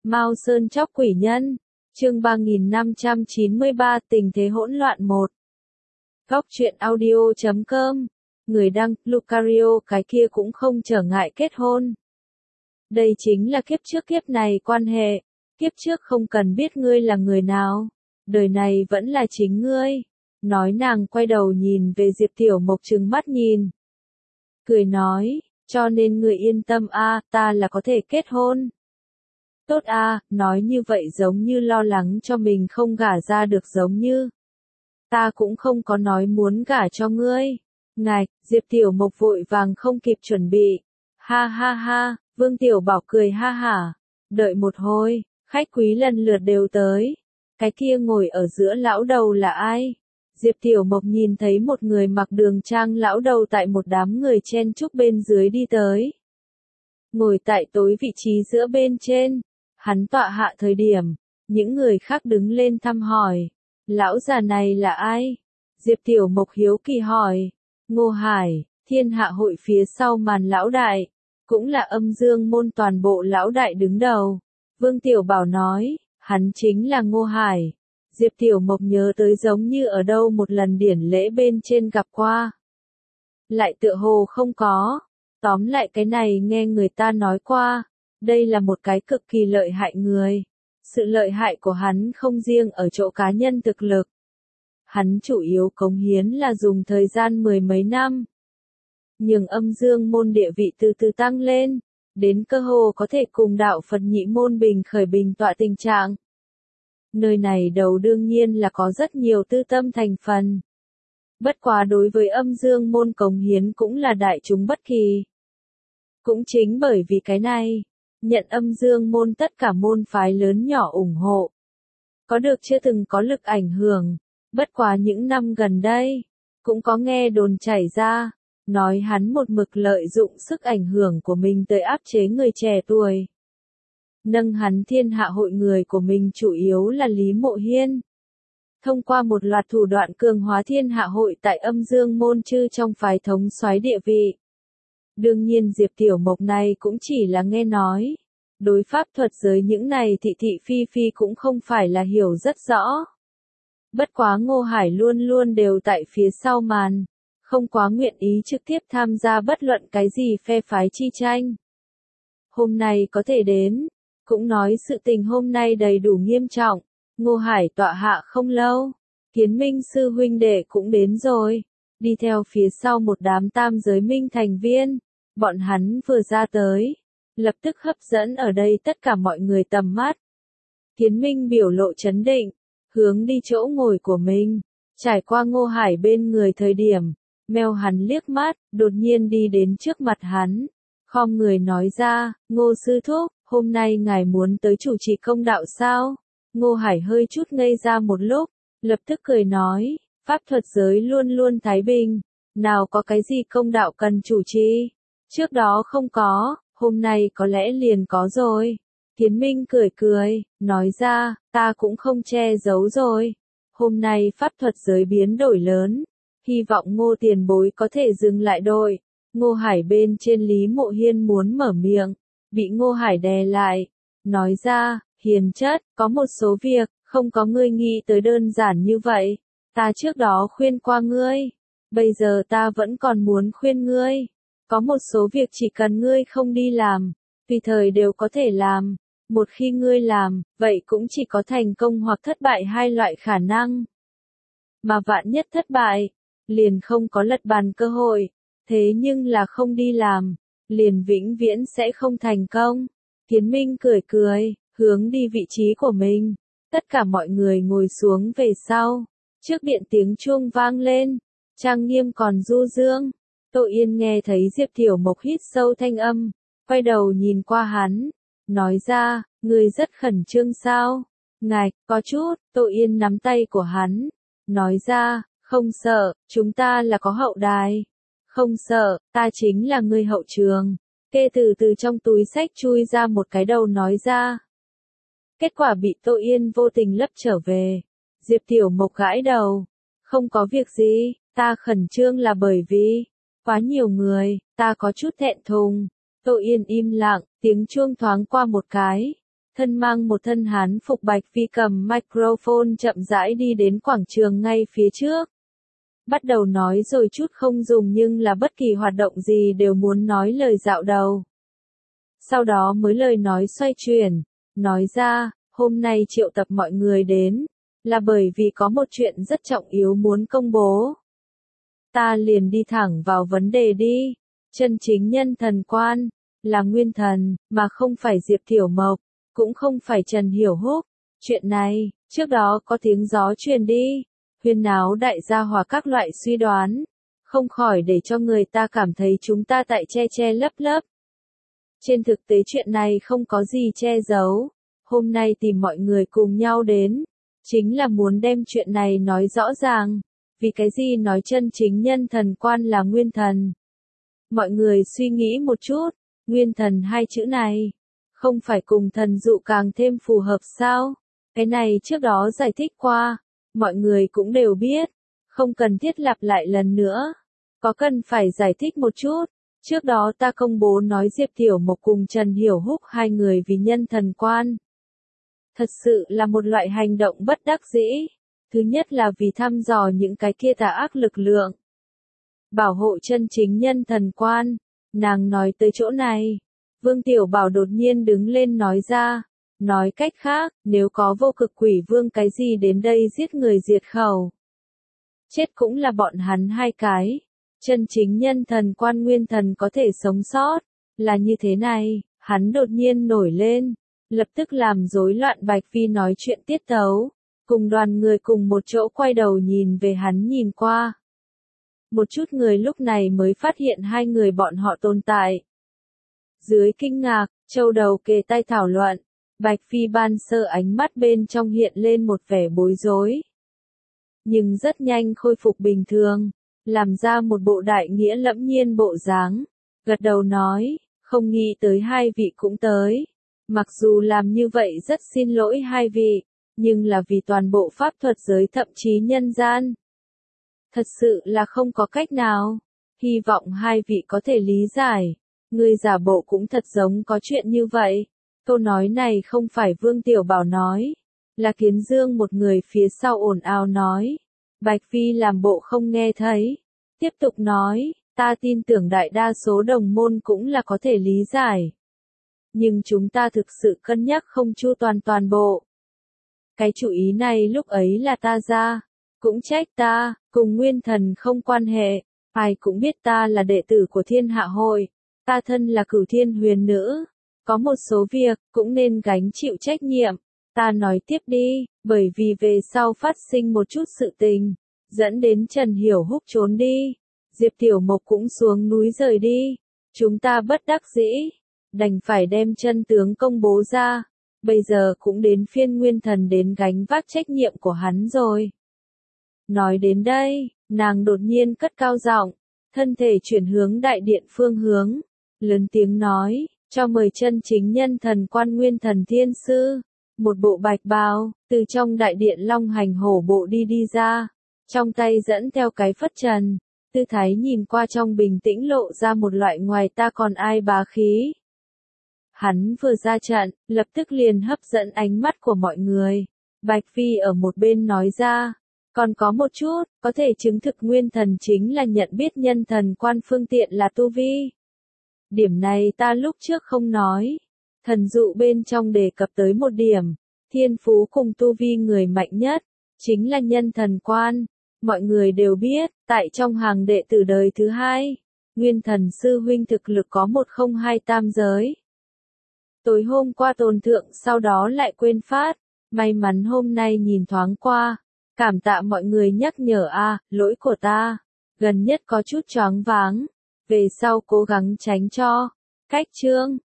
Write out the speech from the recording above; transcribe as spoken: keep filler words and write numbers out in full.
Mao Sơn chóc quỷ nhân, chương ba nghìn năm trăm chín mươi ba tình thế hỗn loạn một. Góc truyện audio chấm com, người đăng, Lucario cái kia cũng không trở ngại kết hôn. Đây chính là kiếp trước kiếp này quan hệ, kiếp trước không cần biết ngươi là người nào, đời này vẫn là chính ngươi. Nói nàng quay đầu nhìn về Diệp Tiểu Mộc trừng mắt nhìn. Cười nói, cho nên ngươi yên tâm a, ta là có thể kết hôn. Tốt a, nói như vậy giống như lo lắng cho mình không gả ra được giống như. Ta cũng không có nói muốn gả cho ngươi. Ngạch, Diệp Tiểu Mộc vội vàng không kịp chuẩn bị. Ha ha ha, Vương Tiểu Bảo cười ha hả. Đợi một hồi, khách quý lần lượt đều tới. Cái kia ngồi ở giữa lão đầu là ai? Diệp Tiểu Mộc nhìn thấy một người mặc đường trang lão đầu tại một đám người chen chúc bên dưới đi tới. Ngồi tại tối vị trí giữa bên trên. Hắn tọa hạ thời điểm, những người khác đứng lên thăm hỏi. Lão già này là ai? Diệp Tiểu Mộc hiếu kỳ hỏi. Ngô Hải, Thiên Hạ hội phía sau màn lão đại, cũng là Âm Dương môn toàn bộ lão đại đứng đầu. Vương Tiểu Bảo nói, hắn chính là Ngô Hải. Diệp Tiểu Mộc nhớ tới giống như ở đâu một lần điển lễ bên trên gặp qua. Lại tựa hồ không có. Tóm lại cái này nghe người ta nói qua. Đây là một cái cực kỳ lợi hại người. Sự lợi hại của hắn không riêng ở chỗ cá nhân thực lực. Hắn chủ yếu cống hiến là dùng thời gian mười mấy năm. Nhưng Âm Dương môn địa vị từ từ tăng lên. Đến cơ hồ có thể cùng đạo Phật nhị môn bình khởi bình tọa tình trạng. Nơi này đầu đương nhiên là có rất nhiều tư tâm thành phần. Bất quá đối với Âm Dương môn cống hiến cũng là đại chúng bất kỳ. Cũng chính bởi vì cái này, nhận Âm Dương môn tất cả môn phái lớn nhỏ ủng hộ. Có được chưa từng có lực ảnh hưởng, bất quá những năm gần đây, cũng có nghe đồn chảy ra, nói hắn một mực lợi dụng sức ảnh hưởng của mình tới áp chế người trẻ tuổi. Nâng hắn Thiên Hạ hội người của mình chủ yếu là Lý Mộ Hiên. Thông qua một loạt thủ đoạn cường hóa Thiên Hạ hội tại Âm Dương môn chư trong phái thống soái địa vị. Đương nhiên Diệp Tiểu Mộc này cũng chỉ là nghe nói. Đối pháp thuật giới những này thị thị phi phi cũng không phải là hiểu rất rõ. Bất quá Ngô Hải luôn luôn đều tại phía sau màn. Không quá nguyện ý trực tiếp tham gia bất luận cái gì phe phái chi tranh. Hôm nay có thể đến. Cũng nói sự tình hôm nay đầy đủ nghiêm trọng. Ngô Hải tọa hạ không lâu. Kiến Minh sư huynh đệ cũng đến rồi. Đi theo phía sau một đám tam giới minh thành viên. Bọn hắn vừa ra tới. Lập tức hấp dẫn ở đây tất cả mọi người tầm mắt. Kiến Minh biểu lộ chấn định. Hướng đi chỗ ngồi của mình. Trải qua Ngô Hải bên người thời điểm. Meo hắn liếc mắt. Đột nhiên đi đến trước mặt hắn. Khom người nói ra. Ngô sư thúc. Hôm nay ngài muốn tới chủ trì công đạo sao? Ngô Hải hơi chút ngây ra một lúc. Lập tức cười nói. Pháp thuật giới luôn luôn thái bình. Nào có cái gì công đạo cần chủ trì? Trước đó không có. Hôm nay có lẽ liền có rồi. Kiến Minh cười cười, nói ra, ta cũng không che giấu rồi. Hôm nay pháp thuật giới biến đổi lớn. Hy vọng Ngô tiền bối có thể dừng lại đội. Ngô Hải bên trên Lý Mộ Hiên muốn mở miệng. Bị Ngô Hải đè lại. Nói ra, hiền chất, có một số việc, không có ngươi nghĩ tới đơn giản như vậy. Ta trước đó khuyên qua ngươi. Bây giờ ta vẫn còn muốn khuyên ngươi. Có một số việc chỉ cần ngươi không đi làm, tùy thời đều có thể làm. Một khi ngươi làm, vậy cũng chỉ có thành công hoặc thất bại hai loại khả năng. Mà vạn nhất thất bại, liền không có lật bàn cơ hội. Thế nhưng là không đi làm, liền vĩnh viễn sẽ không thành công. Kiến Minh cười cười, hướng đi vị trí của mình. Tất cả mọi người ngồi xuống về sau. Trước điện tiếng chuông vang lên, trang nghiêm còn du dương. Tô Yên nghe thấy Diệp Tiểu Mộc hít sâu thanh âm, quay đầu nhìn qua hắn, nói ra, người rất khẩn trương sao? Ngài, có chút. Tô Yên nắm tay của hắn, nói ra, không sợ, chúng ta là có hậu đài. Không sợ, ta chính là người hậu trường. Kê từ từ trong túi sách chui ra một cái đầu nói ra. Kết quả bị Tô Yên vô tình lấp trở về. Diệp Tiểu Mộc gãi đầu. Không có việc gì, ta khẩn trương là bởi vì quá nhiều người, ta có chút thẹn thùng. Tô Yên im lặng, tiếng chuông thoáng qua một cái. thân mang một thân hán phục Bạch Phi cầm microphone chậm rãi đi đến quảng trường ngay phía trước. Bắt đầu nói rồi chút không dùng nhưng là bất kỳ hoạt động gì đều muốn nói lời dạo đầu. Sau đó mới lời nói xoay chuyển, nói ra, hôm nay triệu tập mọi người đến, là bởi vì có một chuyện rất trọng yếu muốn công bố. Ta liền đi thẳng vào vấn đề đi, chân chính nhân thần quan, là Nguyên Thần, mà không phải Diệp Tiểu Mộc, cũng không phải Trần Hiểu Húc. Chuyện này, trước đó có tiếng gió truyền đi, huyên náo đại gia hòa các loại suy đoán, không khỏi để cho người ta cảm thấy chúng ta tại che che lấp lấp. Trên thực tế chuyện này không có gì che giấu, hôm nay tìm mọi người cùng nhau đến, chính là muốn đem chuyện này nói rõ ràng, vì cái gì nói chân chính nhân thần quan là Nguyên Thần. Mọi người suy nghĩ một chút, Nguyên Thần hai chữ này, không phải cùng thần dụ càng thêm phù hợp sao? Cái này trước đó giải thích qua, mọi người cũng đều biết, không cần thiết lặp lại lần nữa. Có cần phải giải thích một chút, trước đó ta công bố nói Diệp Tiểu Mộc cùng Trần Hiểu Húc hai người vì nhân thần quan. Thật sự là một loại hành động bất đắc dĩ. Thứ nhất là vì thăm dò những cái kia tà ác lực lượng. Bảo hộ chân chính nhân thần quan, nàng nói tới chỗ này. Vương Tiểu Bảo đột nhiên đứng lên nói ra, nói cách khác, nếu có vô cực quỷ vương cái gì đến đây giết người diệt khẩu. Chết cũng là bọn hắn hai cái. Chân chính nhân thần quan Nguyên Thần có thể sống sót, là như thế này, hắn đột nhiên nổi lên, lập tức làm rối loạn Bạch Phi nói chuyện tiết tấu, cùng đoàn người cùng một chỗ quay đầu nhìn về hắn nhìn qua. Một chút người lúc này mới phát hiện hai người bọn họ tồn tại. Dưới kinh ngạc, châu đầu kề tay thảo luận, Bạch Phi ban sơ ánh mắt bên trong hiện lên một vẻ bối rối. Nhưng rất nhanh khôi phục bình thường, làm ra một bộ đại nghĩa lẫm nhiên bộ dáng, gật đầu nói, không nghĩ tới hai vị cũng tới. Mặc dù làm như vậy rất xin lỗi hai vị, nhưng là vì toàn bộ pháp thuật giới thậm chí nhân gian. Thật sự là không có cách nào, hy vọng hai vị có thể lý giải. Người giả bộ cũng thật giống có chuyện như vậy. Câu nói này không phải Vương Tiểu Bảo nói, là Kiến Dương một người phía sau ồn ào nói. Bạch Phi làm bộ không nghe thấy, tiếp tục nói, ta tin tưởng đại đa số đồng môn cũng là có thể lý giải. Nhưng chúng ta thực sự cân nhắc không chu toàn toàn bộ. Cái chủ ý này lúc ấy là ta ra, cũng trách ta, cùng Nguyên Thần không quan hệ, ai cũng biết ta là đệ tử của Thiên Hạ Hội, ta thân là Cửu Thiên Huyền Nữ, có một số việc cũng nên gánh chịu trách nhiệm. Ta nói tiếp đi, bởi vì về sau phát sinh một chút sự tình, dẫn đến Trần Hiểu Húc trốn đi, Diệp Tiểu Mộc cũng xuống núi rời đi, chúng ta bất đắc dĩ, đành phải đem chân tướng công bố ra, bây giờ cũng đến phiên Nguyên Thần đến gánh vác trách nhiệm của hắn rồi. Nói đến đây, nàng đột nhiên cất cao giọng, thân thể chuyển hướng đại điện phương hướng, lớn tiếng nói, cho mời chân chính nhân thần quan Nguyên Thần Thiên Sư. Một bộ bạch bào, từ trong đại điện long hành hổ bộ đi đi ra, trong tay dẫn theo cái phất trần, tư thái nhìn qua trong bình tĩnh lộ ra một loại ngoài ta còn ai bá khí. Hắn vừa ra trận, lập tức liền hấp dẫn ánh mắt của mọi người. Bạch Phi ở một bên nói ra, còn có một chút, có thể chứng thực Nguyên Thần chính là nhận biết nhân thần quan phương tiện là tu vi. Điểm này ta lúc trước không nói. Thần dụ bên trong đề cập tới một điểm, thiên phú cùng tu vi người mạnh nhất, chính là nhân thần quan. Mọi người đều biết, tại trong hàng đệ tử đời thứ hai, Nguyên Thần Sư Huynh thực lực có một không hai tam giới. Tối hôm qua tồn thượng sau đó lại quên phát, may mắn hôm nay nhìn thoáng qua, cảm tạ mọi người nhắc nhở a, lỗi của ta, gần nhất có chút choáng váng, về sau cố gắng tránh cho. Cách chương